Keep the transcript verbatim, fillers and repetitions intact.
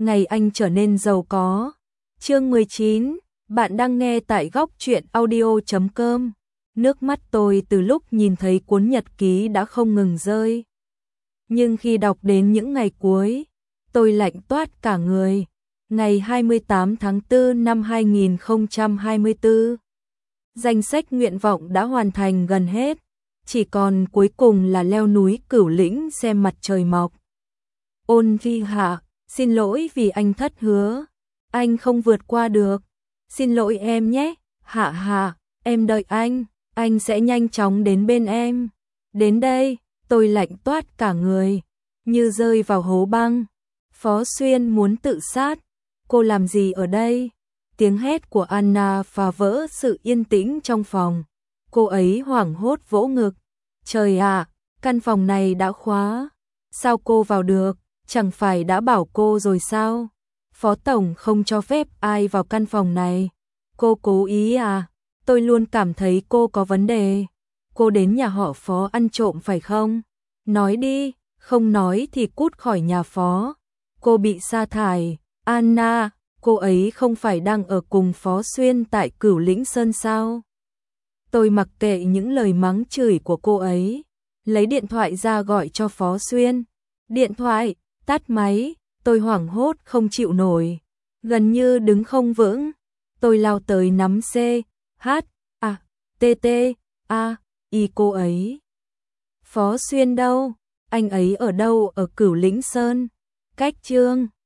ngày anh trở nên giàu có. Chương mười chín, bạn đang nghe tại góc truyện audio chấm com. Nước mắt tôi từ lúc nhìn thấy cuốn nhật ký đã không ngừng rơi. Nhưng khi đọc đến những ngày cuối, tôi lạnh toát cả người. Ngày hai mươi tám tháng tư năm hai nghìn không trăm hai mươi tư, danh sách nguyện vọng đã hoàn thành gần hết, chỉ còn cuối cùng là leo núi Cửu Lĩnh xem mặt trời mọc. Ôn Vi Hạ, xin lỗi vì anh thất hứa, anh không vượt qua được, xin lỗi em nhé. Hạ Hạ, em đợi anh, anh sẽ nhanh chóng đến bên em. Đến đây, tôi lạnh toát cả người, như rơi vào hố băng. Phó Xuyên muốn tự sát, cô làm gì ở đây? Tiếng hét của Anna phá vỡ sự yên tĩnh trong phòng. Cô ấy hoảng hốt vỗ ngực. Trời ạ, căn phòng này đã khóa. Sao cô vào được? Chẳng phải đã bảo cô rồi sao? Phó Tổng không cho phép ai vào căn phòng này. Cô cố ý à? Tôi luôn cảm thấy cô có vấn đề. Cô đến nhà họ Phó ăn trộm phải không? Nói đi, không nói thì cút khỏi nhà Phó. Cô bị sa thải. Anna, cô ấy không phải đang ở cùng Phó Xuyên tại Cửu Lĩnh Sơn sao? Tôi mặc kệ những lời mắng chửi của cô ấy, lấy điện thoại ra gọi cho Phó Xuyên. Điện thoại tắt máy, tôi hoảng hốt không chịu nổi, gần như đứng không vững. Tôi lao tới nắm C, H, A, T, T, A, Y cô ấy. Phó Xuyên đâu? Anh ấy ở đâu? Ở Cửu Lĩnh Sơn. Cách Trương